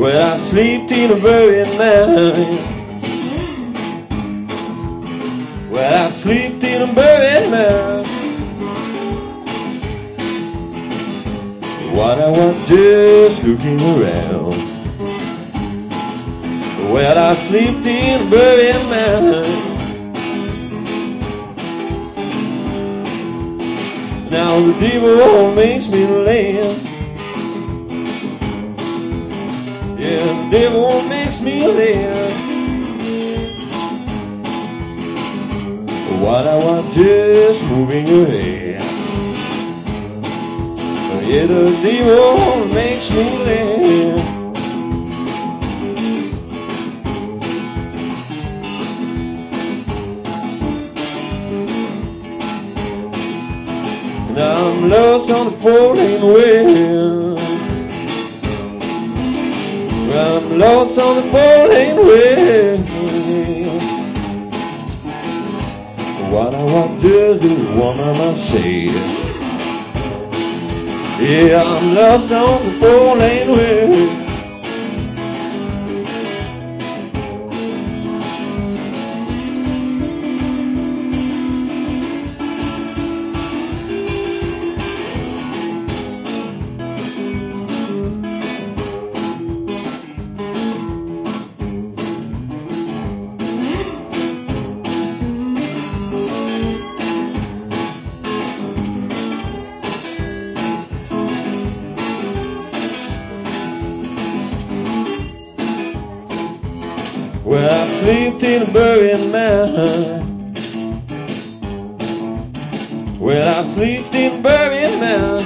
Well, I slept in a buried man. Well, I slept in a buried man. While I was just looking around. Well, I slept in a buried man. Now the devil makes me live. Yeah, the devil makes me live. While I was just moving ahead. Yeah, the devil makes me live. Now I'm lost on the 4-lane way. Well, I'm lost on the 4-lane way. What I want to do, what mama said. Yeah, I'm lost on the 4-lane way. Well, I slept in a buried man. Well, I slept in a buried man.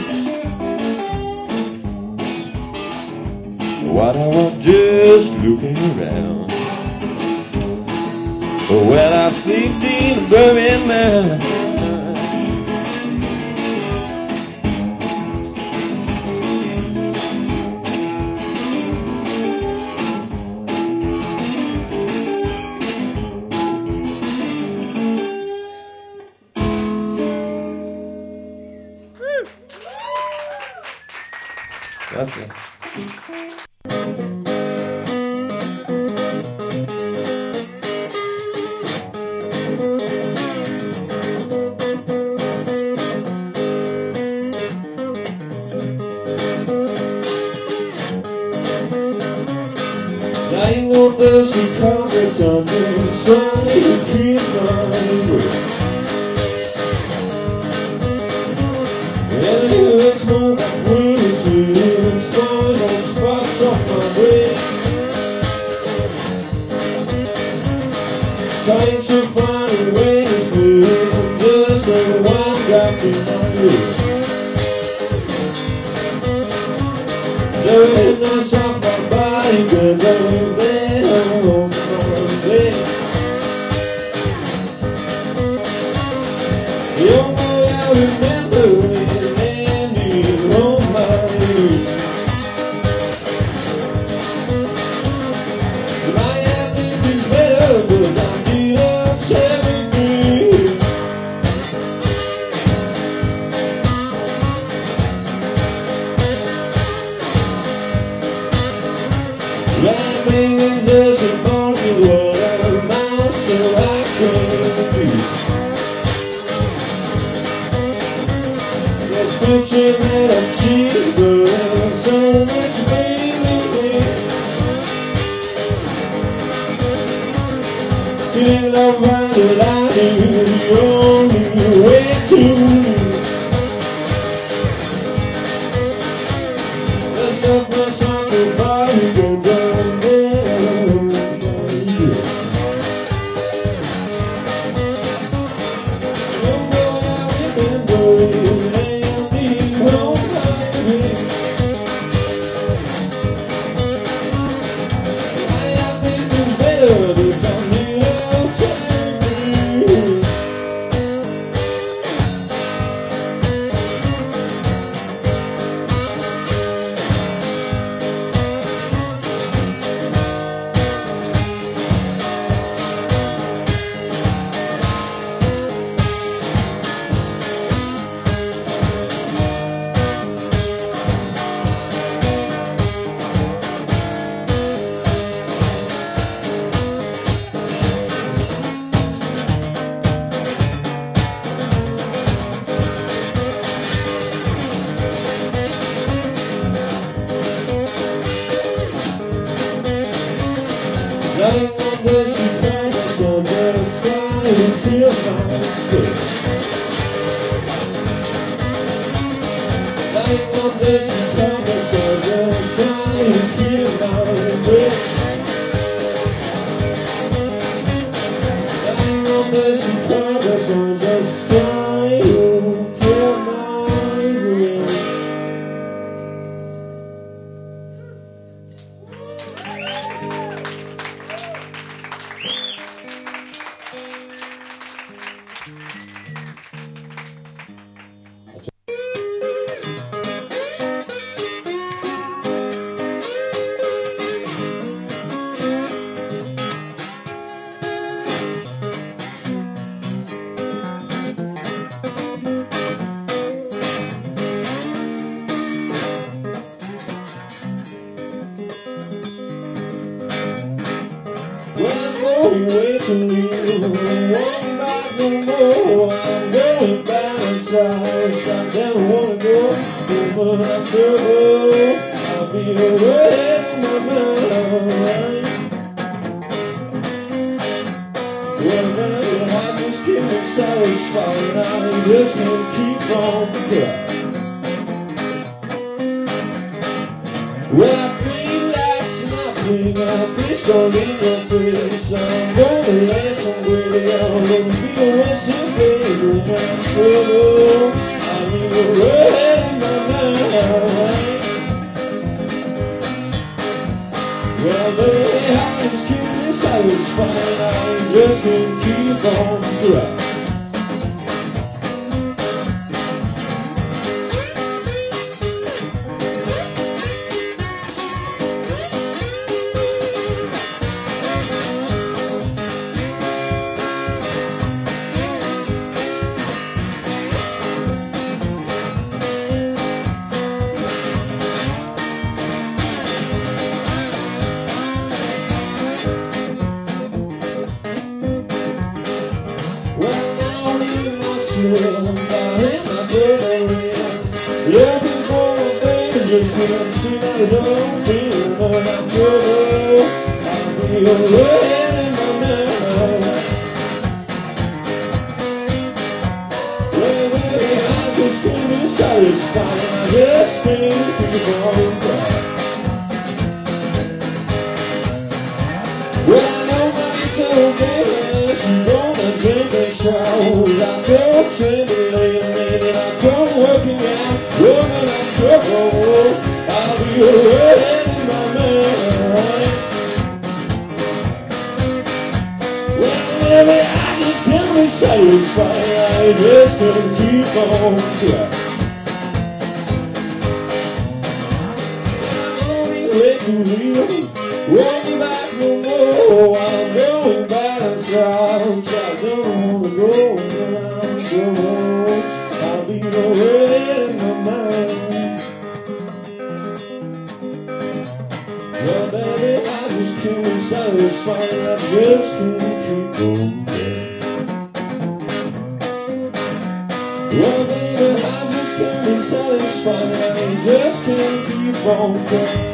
While I was just looking around. Well, I slept in a buried man. Gracias. Lying on the circumference of the sun, you keep running away. And you smoke freezing stars on spots off my brain. Trying to find a way to sleep, just like one dropped in my head. Doing this off my body, cause I'm dead on my bed. You know I remember it landing on my head. My everything's better, cause I'm deluxe everything. Lightning is just a monkey, what a monster I can be. That picture made of cheeseburger, so much baby. Feeling love right the line is the only way to live. Let's have a soccer body, go down there. You know I remember it landing on my head. I think it's better that I'm here outside. Lying on the Chicago sun, just trying to kill my good. Lying on the Chicago sun, just trying to kill my good. Lying on the Chicago sun, just trying to kill my good. Well, I'm going way too near, won't back no more. I'm going by myself, I never wanna go, but I'm trouble. I'll be away in my mind. Well, now I just keep me satisfied, I just can't keep on crying. Well, I feel like nothing, I'll be strong in your face. I'm gonna lay some way out, let me be a western place when I'm trouble. I'll be away in my mind. Well, baby, I just keep me satisfied, I just can't keep on crying. I'm finding my brother, looking for a baby, just when I'm seeing I don't feel, but I'm trouble. I'll be away in my mind. Well, baby, I just can't be satisfied, I just can't keep on crying. Well, I know my told baby, she gonna take me showers. I told Cindy lately that I come working out, woman, I'm trouble. I'll be away in my mind. Well, baby, I just can't be satisfied, I just can't keep on crying. I'm going way too real, won't be back no more. I'm going back inside, I don't wanna go now, I'm trouble. I'll be away in my mind. Well, baby, I just can't be satisfied, I just can't keep on going. Well, baby, I just can't be satisfied, I just can't keep on going.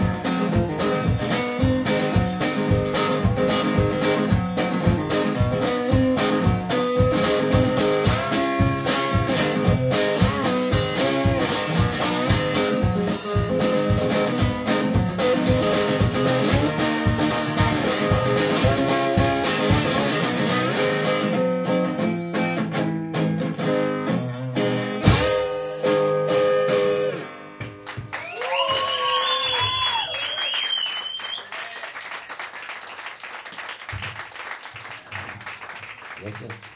Gracias.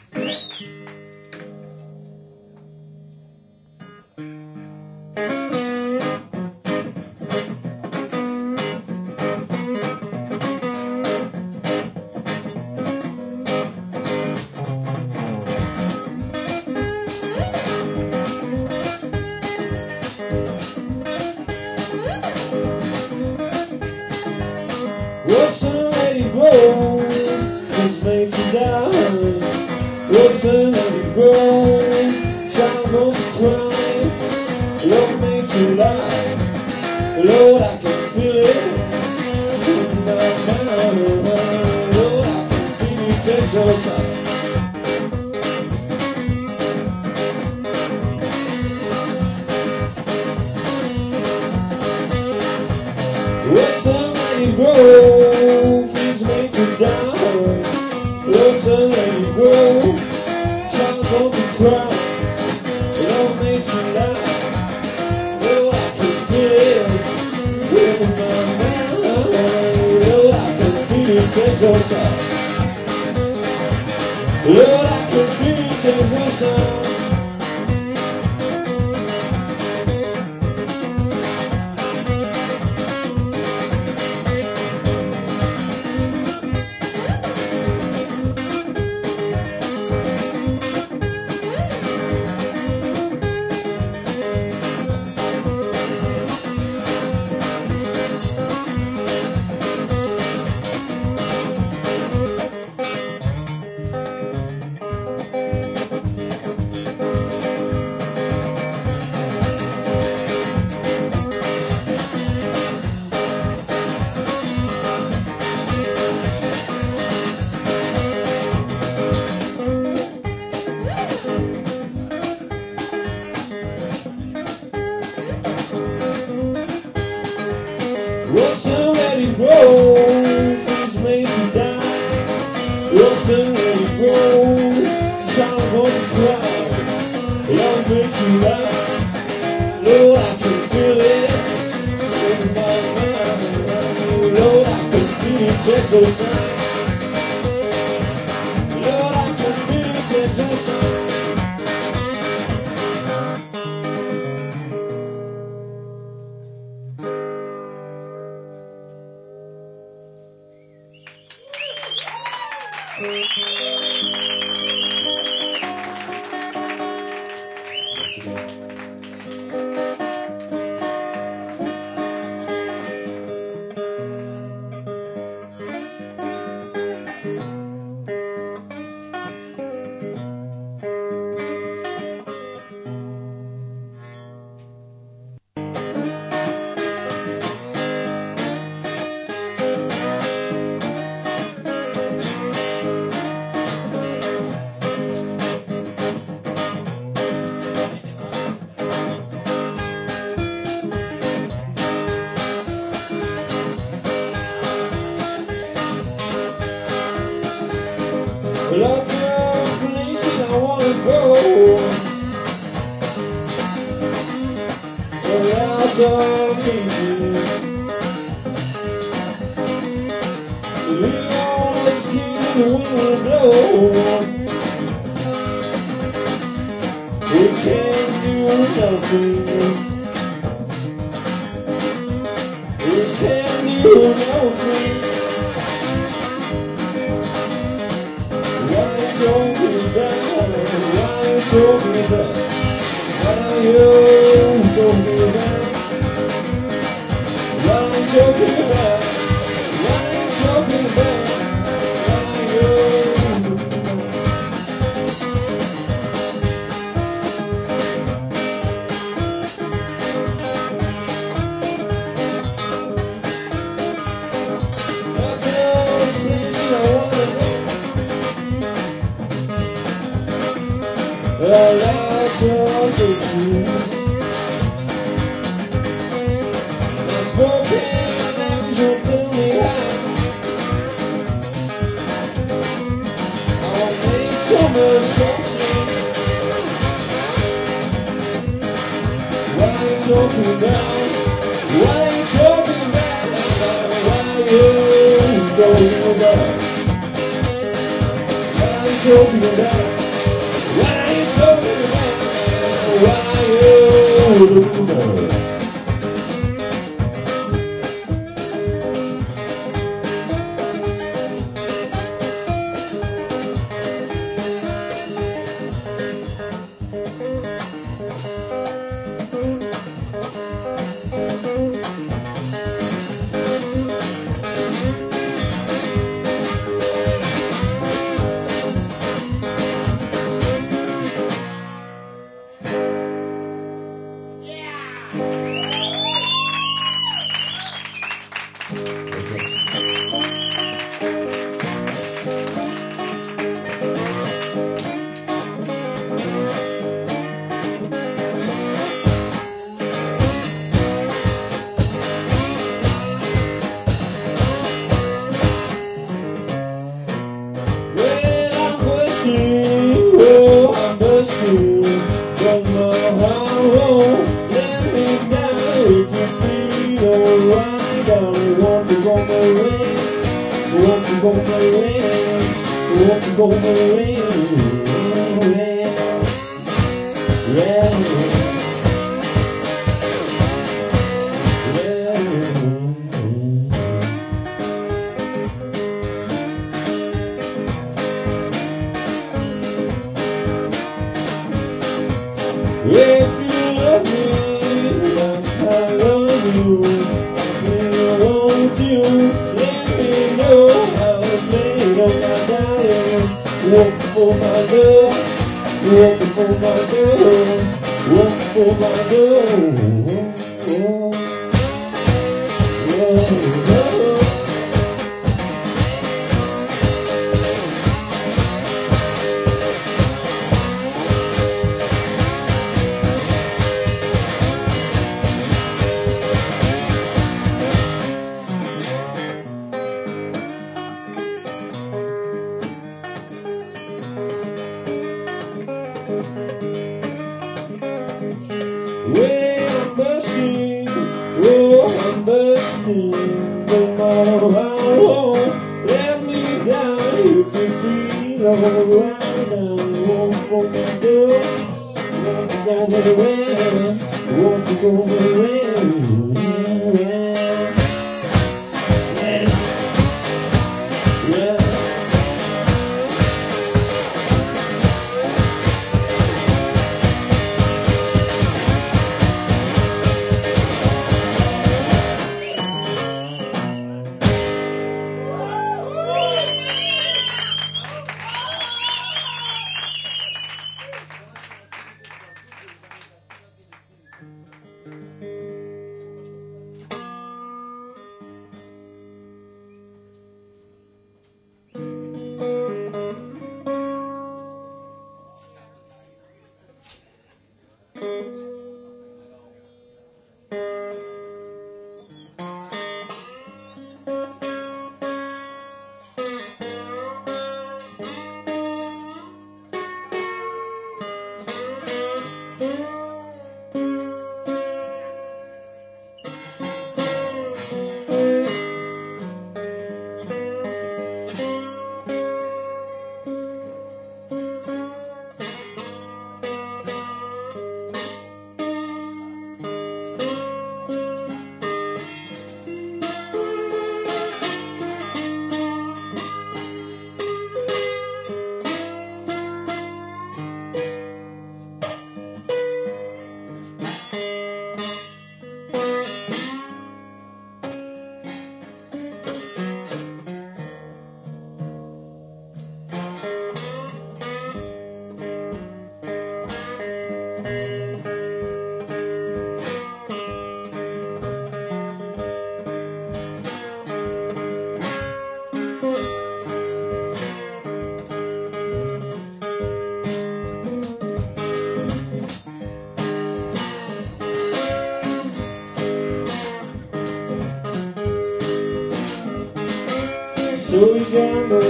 What's a lady grow? What's made to die? What's a lady grow? Child of the cry, love made to lie. Lord, I can feel it in my mind. Texas. What's the lady grow? Things made to die. What's the lady grow? Child of the crowd. Love made to lie. Oh, I can feel it with my mind. Oh, I can feel it, Texas. Lord, I can feel it, Texas. What's already grown, things made to die. What's already grown, child wants to cry. Love made to lie. Lord, I can feel it in my mind. Lord, I can feel it, Texas. Lord, I can feel it, Texas. Lots of places I wanna go. Lots of places. We on the skin, the wind will blow. We can't do nothing. We can't do nothing. Talking about, what are you talking about? What are you talking about? What are you talking about? What are you talking about? What are you talking about? Lots of places I wanna go. A lot of pictures. Let's go in and you tell me how. I'll make so much trouble. What are you talking about? What are you talking about? What are you talking about? What are you talking about? What are you talking about? What are you talking about? rain? Won't you go my way? Won't you go my way? If you love me like I love you, I want you. Let me know how it made up my darling. Walk for my girl, walk for my girl, walk for my girl. Well, I'm busting, oh, I'm busting, no matter how long, let me down, you can feel alright now, won't for my girl, won't you go away, won't you go away, So we got no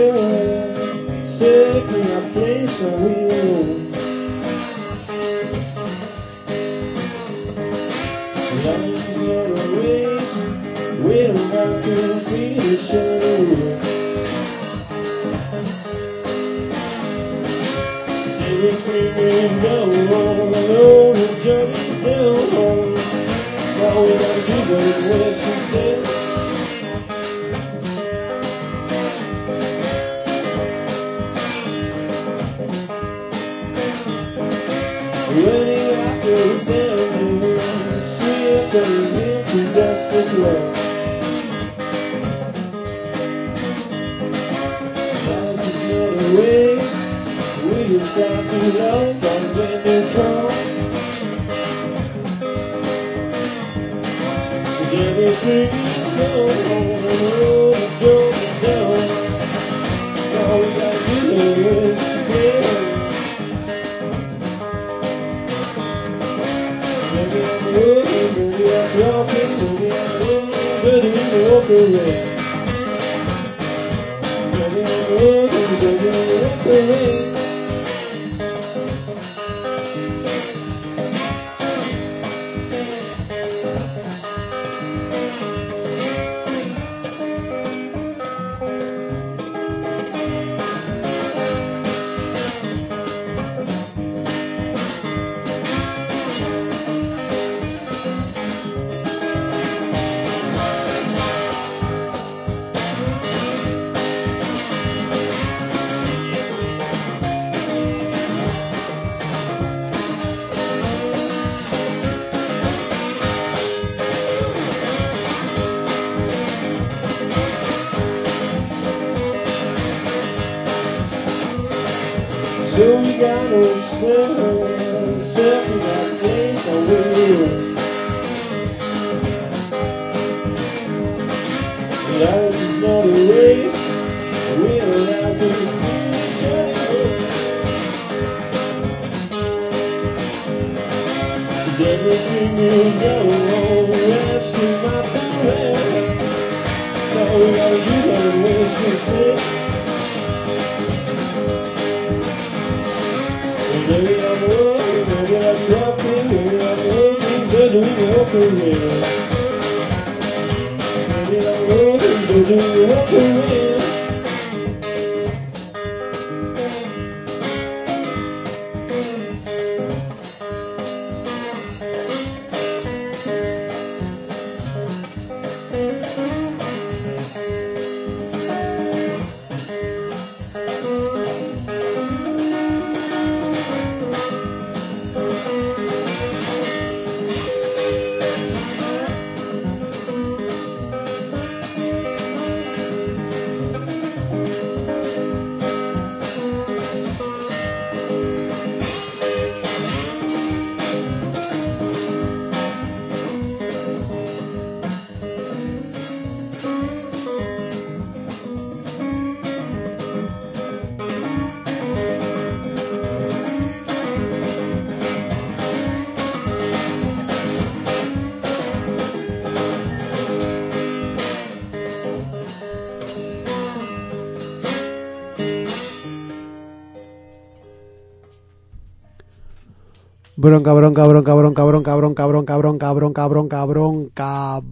spare, stuck in our place on wheel. Life's not a race, we don't have to feel the show. Everything is down on the journey's down home. Now we gotta do some west instead. Running after the sand, sweet turning into dust and blood. Life is not a race, we just got to love and when they come. 'Cause everything is gone, the joke is done. All we gotta do is to play. Maybe I'm working, maybe I'm talking, maybe I'm living in the open air. Maybe I'm working, maybe I'm open air. know we got no stand, stuck in that place I will. Life is not a race, we don't have to finish anyway. 'Cause everything is going wrong, that's to my parents. Now we gotta do something, waste and sick. Maybe I'm working, maybe that's rocking, maybe I'm working, so doing your career. Maybe I'm working, so doing your career. Bronca, bronca, bronca, bronca, bronca, bronca, bronca, bronca, bronca, bronca, bronca,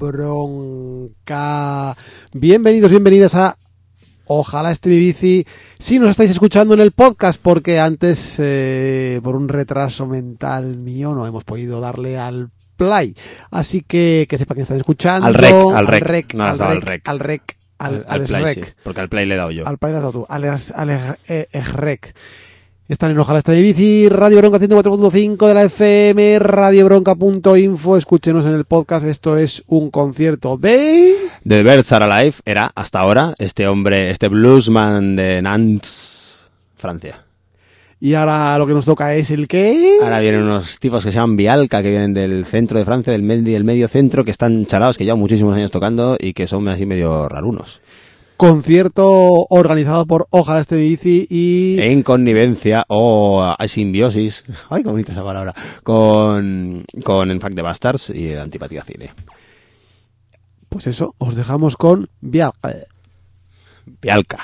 bronca. Bienvenidos, bienvenidas a Ojalá esté mi bici. Si nos estáis escuchando en el podcast, porque antes, por un retraso mental mío, no hemos podido darle al play. Así que sepa que están escuchando. Al rec. No has dado al rec. Al play, rec. sí, porque al play le he dado yo. Al play le has dado tú. Al rec. Están en Ojalá esté mi bici, Radio Bronca 104.5 de la FM, radiobronca.info. Escúchenos en el podcast. Esto es un concierto de The Birds Are Alive. Era, hasta ahora, este hombre, este bluesman de Nantes, Francia. Y ahora lo que nos toca es el ¿qué? Ahora vienen unos tipos que se llaman Vialca, que vienen del centro de Francia, del medio centro, que están chalados, que llevan muchísimos años tocando y que son así medio rarunos. Concierto organizado por Ojalá esté mi bici y En connivencia o simbiosis, ay, qué bonita esa palabra, con In Fact the Bastards y el Antipatía Cine. pues eso, os dejamos con Vialca. Vialca.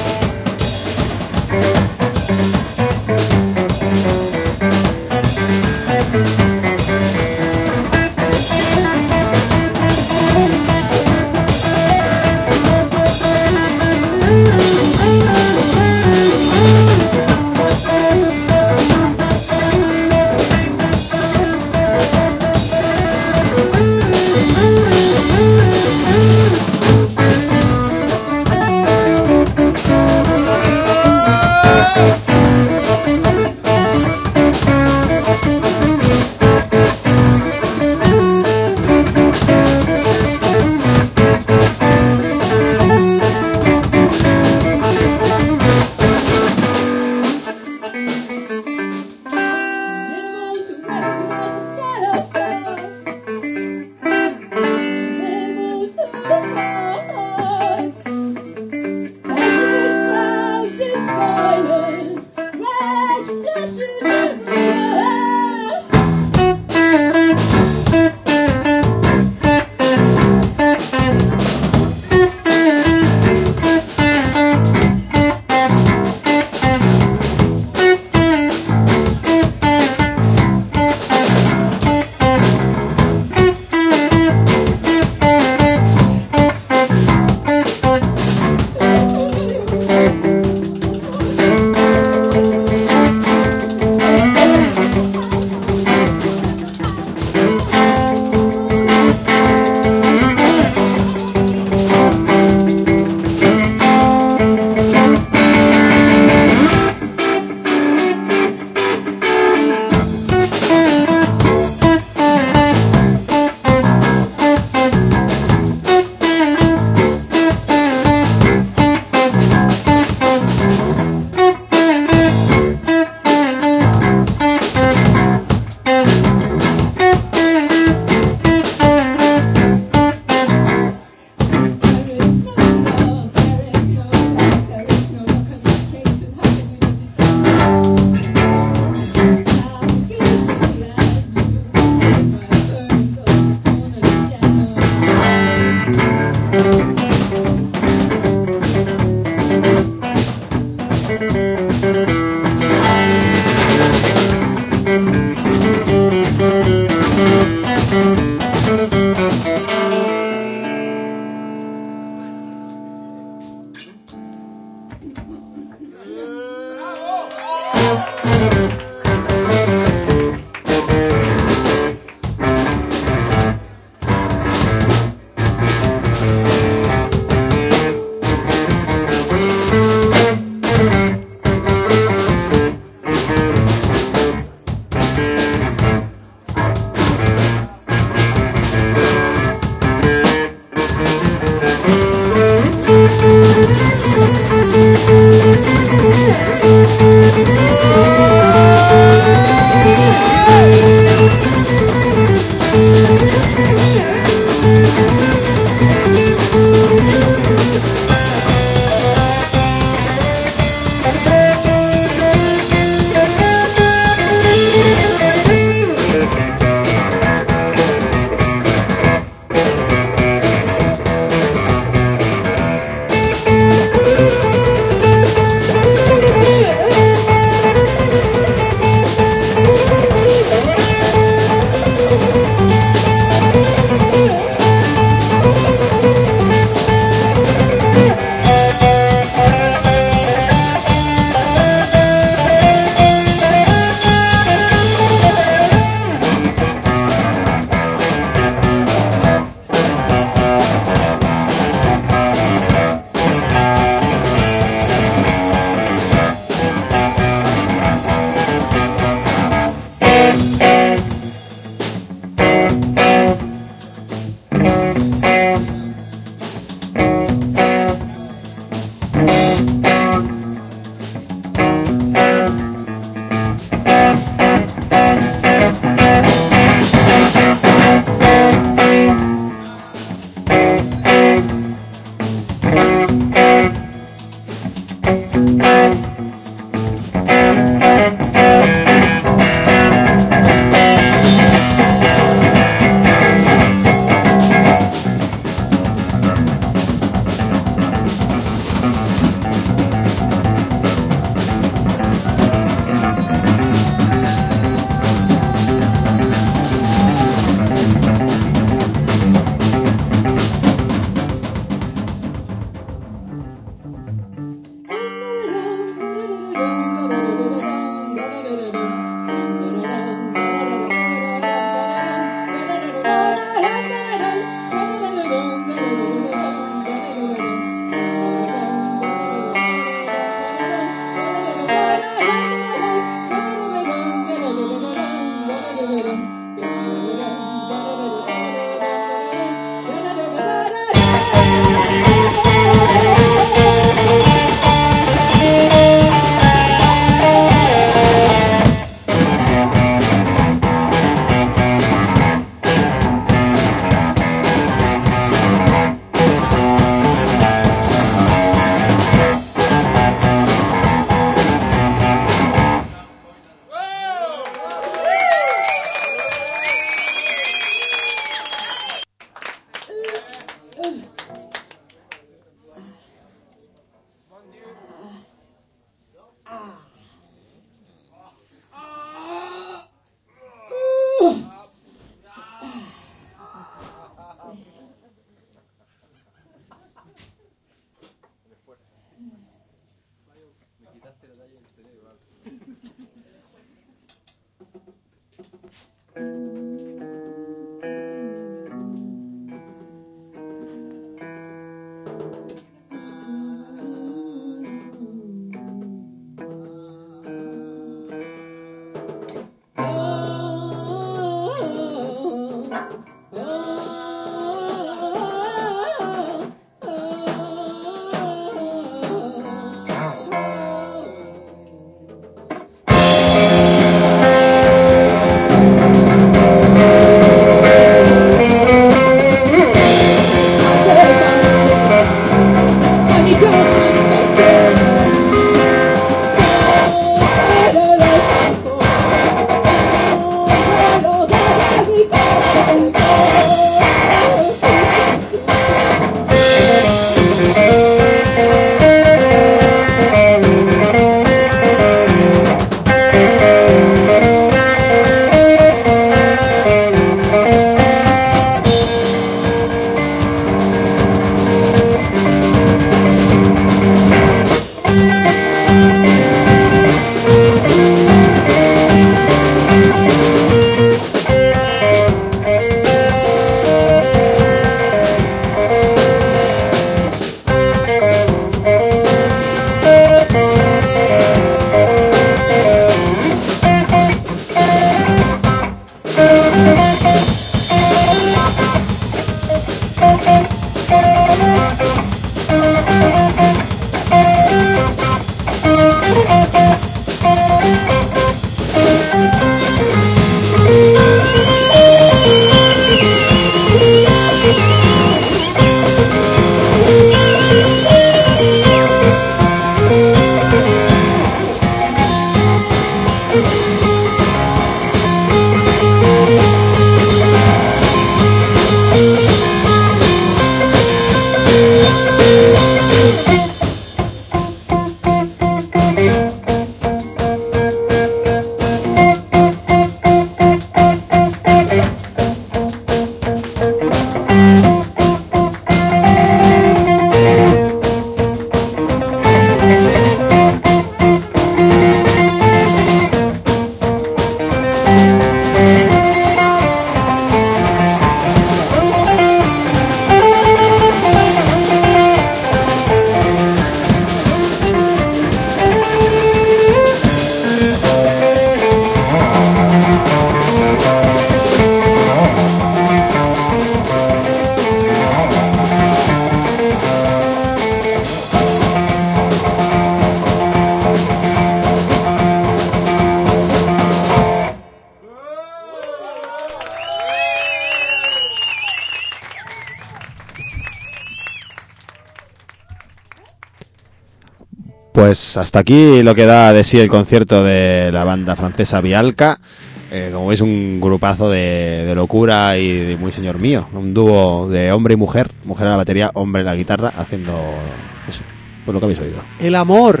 Pues hasta aquí lo que da de sí el concierto de la banda francesa Vialca. Como veis, un grupazo de locura y de muy señor mío. Un dúo de hombre y mujer. Mujer a la batería, hombre a la guitarra, haciendo eso. Pues lo que habéis oído. El amor.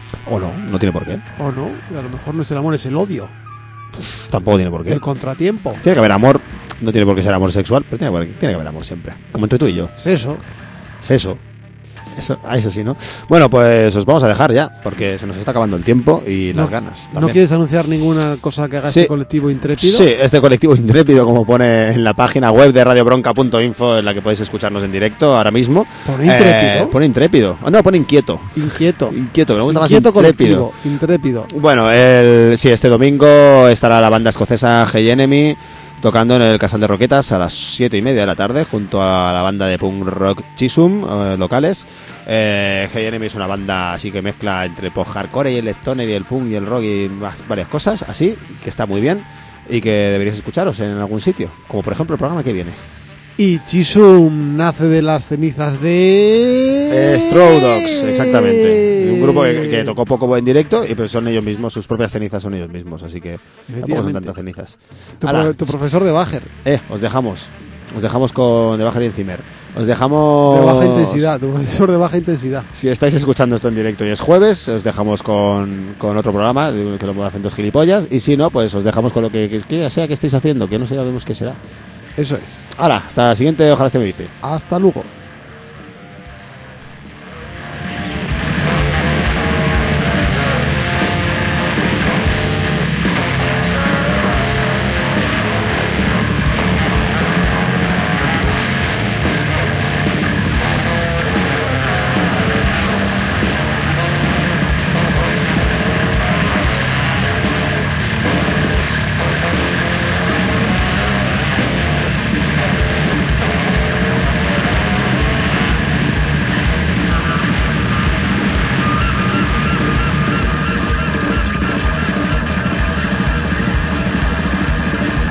O no, no tiene por qué. O no, a lo mejor no es el amor, es el odio. Tampoco tiene por qué. El contratiempo. Tiene que haber amor. No tiene por qué ser amor sexual, pero tiene que haber amor siempre. Como entre tú y yo. Es eso. Es eso. Eso sí, ¿no? Bueno, pues os vamos a dejar ya, porque se nos está acabando el tiempo y las ganas también. ¿No quieres anunciar ninguna cosa que haga Sí. este colectivo intrépido? Sí, este colectivo intrépido, como pone en la página web de radiobronca.info, en la que podéis escucharnos en directo ahora mismo. ¿Pone intrépido? Pone intrépido. No, pone inquieto. Inquieto. Inquieto, me gusta Inquieto más intrépido. colectivo, intrépido. Bueno, sí, este domingo estará la banda escocesa Hey Enemy tocando en el Casal de Roquetas a las 7:30 de la tarde junto a la banda de punk rock Chisum, locales. Hey Enemy es una banda así que mezcla entre post-hardcore y el stoner y el punk y el rock y varias cosas así, que está muy bien y que deberíais escucharos en algún sitio, como por ejemplo el programa que viene. Y Chisum nace de las cenizas de... Straw Dogs, exactamente. Un grupo que tocó poco en directo y pues son ellos mismos, sus propias cenizas son ellos mismos, así que tampoco son tantas cenizas. Tu profesor de Bajer. Os dejamos con de Baja y Encimer. Os dejamos... De baja intensidad, tu profesor de baja intensidad. Si estáis escuchando esto en directo y es jueves, os dejamos con otro programa que lo hacen dos gilipollas, y si no, pues os dejamos con lo que sea que estéis haciendo, que no sabemos qué será. Eso es. Ahora, hasta la siguiente, ojalá este me dice. Hasta luego.